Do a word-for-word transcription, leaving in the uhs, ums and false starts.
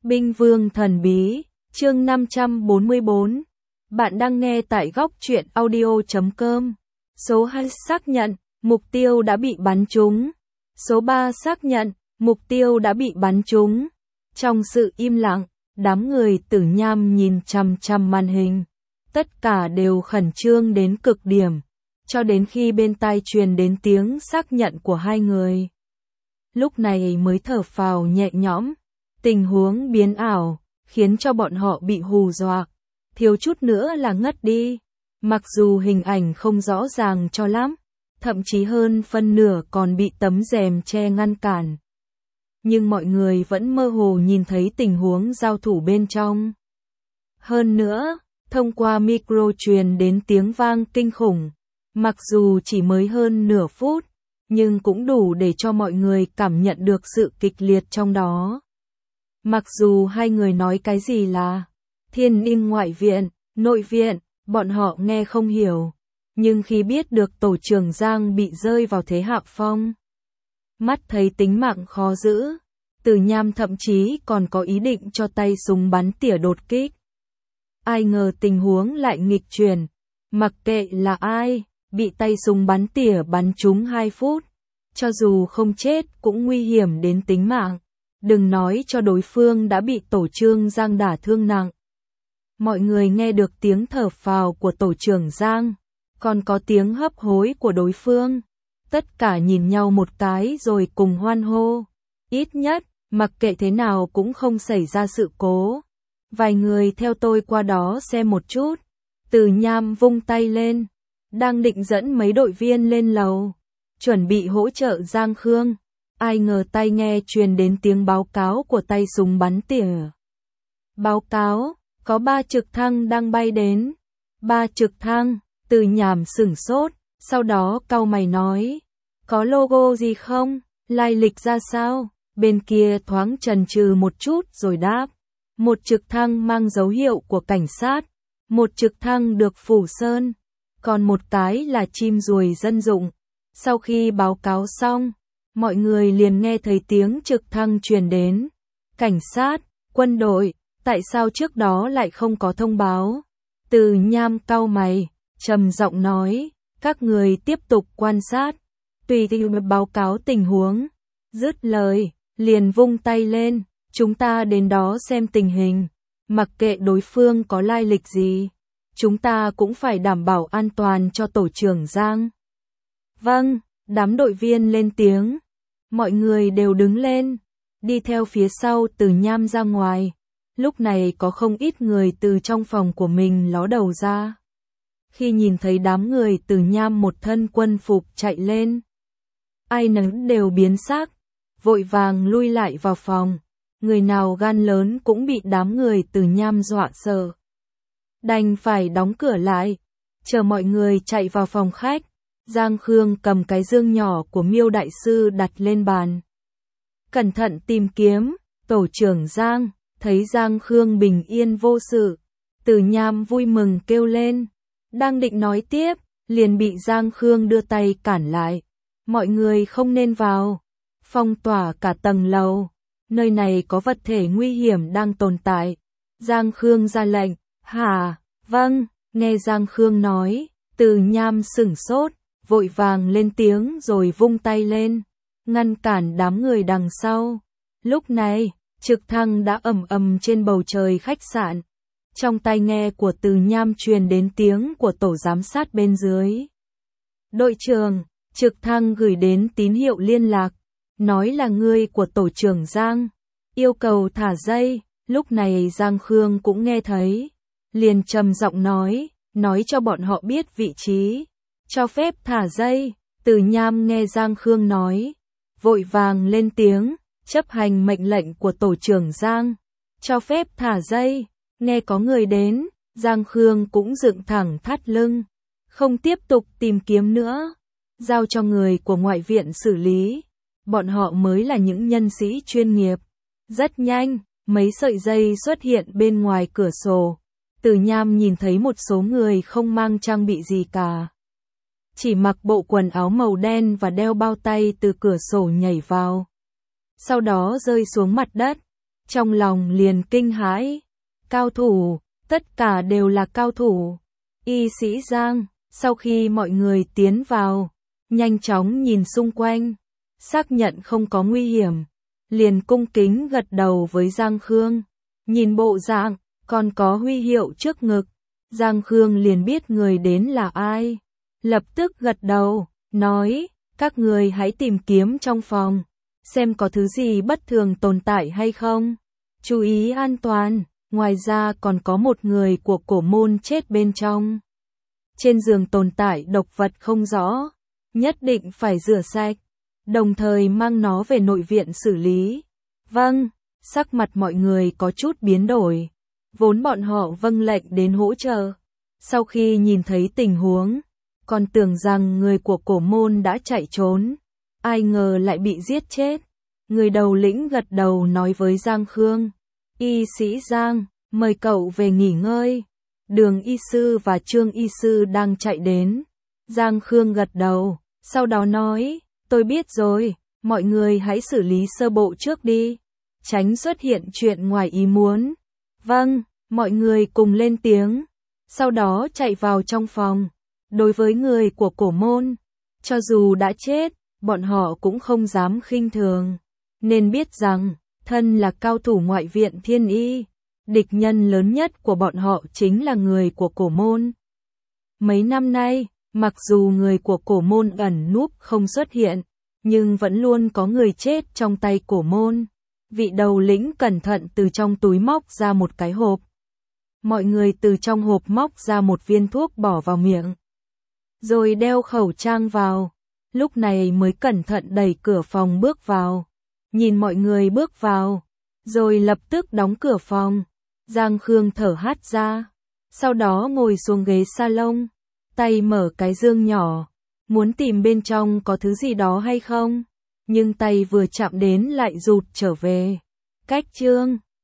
Binh Vương Thần Bí, chương năm trăm bốn mươi bốn. Bạn đang nghe tại góc truyện audio chấm com. Số hai xác nhận, mục tiêu đã bị bắn trúng. Số ba xác nhận, mục tiêu đã bị bắn trúng. Trong sự im lặng, đám người Tử Nham nhìn chằm chằm màn hình. Tất cả đều khẩn trương đến cực điểm, cho đến khi bên tai truyền đến tiếng xác nhận của hai người. Lúc này mới thở phào nhẹ nhõm. Tình huống biến ảo, khiến cho bọn họ bị hù dọa, thiếu chút nữa là ngất đi. Mặc dù hình ảnh không rõ ràng cho lắm, thậm chí hơn phân nửa còn bị tấm rèm che ngăn cản. Nhưng mọi người vẫn mơ hồ nhìn thấy tình huống giao thủ bên trong. Hơn nữa, thông qua micro truyền đến tiếng vang kinh khủng. Mặc dù chỉ mới hơn nửa phút, nhưng cũng đủ để cho mọi người cảm nhận được sự kịch liệt trong đó. Mặc dù hai người nói cái gì là Thiên Ninh ngoại viện, nội viện, bọn họ nghe không hiểu. Nhưng khi biết được tổ trưởng Giang bị rơi vào thế hạ phong, mắt thấy tính mạng khó giữ, Tử Nham thậm chí còn có ý định cho tay súng bắn tỉa đột kích. Ai ngờ tình huống lại nghịch chuyển, mặc kệ là ai, bị tay súng bắn tỉa bắn trúng hai phút, cho dù không chết cũng nguy hiểm đến tính mạng. Đừng nói cho đối phương đã bị tổ trưởng Giang đả thương nặng. Mọi người nghe được tiếng thở phào của tổ trưởng Giang, còn có tiếng hấp hối của đối phương. Tất cả nhìn nhau một cái rồi cùng hoan hô. Ít nhất, mặc kệ thế nào cũng không xảy ra sự cố. Vài người theo tôi qua đó xem một chút. Tử Nham vung tay lên, đang định dẫn mấy đội viên lên lầu, chuẩn bị hỗ trợ Giang Khương. Ai ngờ tai nghe truyền đến tiếng báo cáo của tay súng bắn tỉa. Báo cáo, có ba trực thăng đang bay đến. Ba trực thăng, Tử Nham sửng sốt, sau đó cau mày nói. Có logo gì không? Lai lịch ra sao? Bên kia thoáng chần chừ một chút rồi đáp. Một trực thăng mang dấu hiệu của cảnh sát. Một trực thăng được phủ sơn. Còn một cái là chim ruồi dân dụng. Sau khi báo cáo xong, mọi người liền nghe thấy tiếng trực thăng truyền đến. Cảnh sát, quân đội, tại sao trước đó lại không có thông báo? Tử Nham cau mày, trầm giọng nói, các người tiếp tục quan sát, tùy theo báo cáo tình huống. Dứt lời, liền vung tay lên, chúng ta đến đó xem tình hình, mặc kệ đối phương có lai lịch gì, chúng ta cũng phải đảm bảo an toàn cho tổ trưởng Giang. Vâng, đám đội viên lên tiếng. Mọi người đều đứng lên, đi theo phía sau Tử Nham ra ngoài. Lúc này có không ít người từ trong phòng của mình ló đầu ra. Khi nhìn thấy đám người Tử Nham một thân quân phục chạy lên, ai nấy đều biến sắc, vội vàng lui lại vào phòng. Người nào gan lớn cũng bị đám người Tử Nham dọa sợ. Đành phải đóng cửa lại, chờ mọi người chạy vào phòng khách. Giang Khương cầm cái dương nhỏ của Miêu đại sư đặt lên bàn. Cẩn thận tìm kiếm, tổ trưởng Giang, thấy Giang Khương bình yên vô sự. Tử Nham vui mừng kêu lên. Đang định nói tiếp, liền bị Giang Khương đưa tay cản lại. Mọi người không nên vào. Phong tỏa cả tầng lầu. Nơi này có vật thể nguy hiểm đang tồn tại. Giang Khương ra lệnh. Hả, vâng, nghe Giang Khương nói, Tử Nham sửng sốt. Vội vàng lên tiếng rồi vung tay lên, ngăn cản đám người đằng sau. Lúc này, trực thăng đã ầm ầm trên bầu trời khách sạn. Trong tai nghe của Tử Nham truyền đến tiếng của tổ giám sát bên dưới. Đội trưởng, trực thăng gửi đến tín hiệu liên lạc, nói là người của tổ trưởng Giang, yêu cầu thả dây. Lúc này Giang Khương cũng nghe thấy, liền trầm giọng nói, nói cho bọn họ biết vị trí. Cho phép thả dây. Tử Nham nghe Giang Khương nói, vội vàng lên tiếng, chấp hành mệnh lệnh của tổ trưởng Giang. Cho phép thả dây. Nghe có người đến, Giang Khương cũng dựng thẳng thắt lưng, không tiếp tục tìm kiếm nữa, giao cho người của ngoại viện xử lý. Bọn họ mới là những nhân sĩ chuyên nghiệp. Rất nhanh, mấy sợi dây xuất hiện bên ngoài cửa sổ. Tử Nham nhìn thấy một số người không mang trang bị gì cả, chỉ mặc bộ quần áo màu đen và đeo bao tay từ cửa sổ nhảy vào. Sau đó rơi xuống mặt đất. trong lòng liền kinh hãi. Cao thủ, tất cả đều là cao thủ. Y sĩ Giang, sau khi mọi người tiến vào, nhanh chóng nhìn xung quanh, xác nhận không có nguy hiểm, liền cung kính gật đầu với Giang Khương. Nhìn bộ dạng, còn có huy hiệu trước ngực, Giang Khương liền biết người đến là ai. Lập tức gật đầu, nói, các người hãy tìm kiếm trong phòng, xem có thứ gì bất thường tồn tại hay không. Chú ý an toàn, ngoài ra còn có một người của cổ môn chết bên trong. Trên giường tồn tại độc vật không rõ, nhất định phải rửa sạch, đồng thời mang nó về nội viện xử lý. Vâng, sắc mặt mọi người có chút biến đổi, vốn bọn họ vâng lệnh đến hỗ trợ. Sau khi nhìn thấy tình huống, còn tưởng rằng người của cổ môn đã chạy trốn, ai ngờ lại bị giết chết. Người đầu lĩnh gật đầu nói với Giang Khương, y sĩ Giang, mời cậu về nghỉ ngơi. Đường y sư và Trương y sư đang chạy đến. Giang Khương gật đầu, sau đó nói, tôi biết rồi, mọi người hãy xử lý sơ bộ trước đi, tránh xuất hiện chuyện ngoài ý muốn. Vâng, mọi người cùng lên tiếng, sau đó chạy vào trong phòng. Đối với người của cổ môn, cho dù đã chết, bọn họ cũng không dám khinh thường, nên biết rằng, thân là cao thủ ngoại viện thiên y, địch nhân lớn nhất của bọn họ chính là người của cổ môn. Mấy năm nay, mặc dù người của cổ môn ẩn núp không xuất hiện, nhưng vẫn luôn có người chết trong tay cổ môn. Vị đầu lĩnh cẩn thận từ trong túi móc ra một cái hộp. Mọi người từ trong hộp móc ra một viên thuốc bỏ vào miệng, rồi đeo khẩu trang vào. Lúc này mới cẩn thận đẩy cửa phòng bước vào. Nhìn mọi người bước vào, rồi lập tức đóng cửa phòng. Giang Khương thở hắt ra, sau đó ngồi xuống ghế salon, tay mở cái dương nhỏ, muốn tìm bên trong có thứ gì đó hay không, nhưng tay vừa chạm đến lại rụt trở về. Cách chương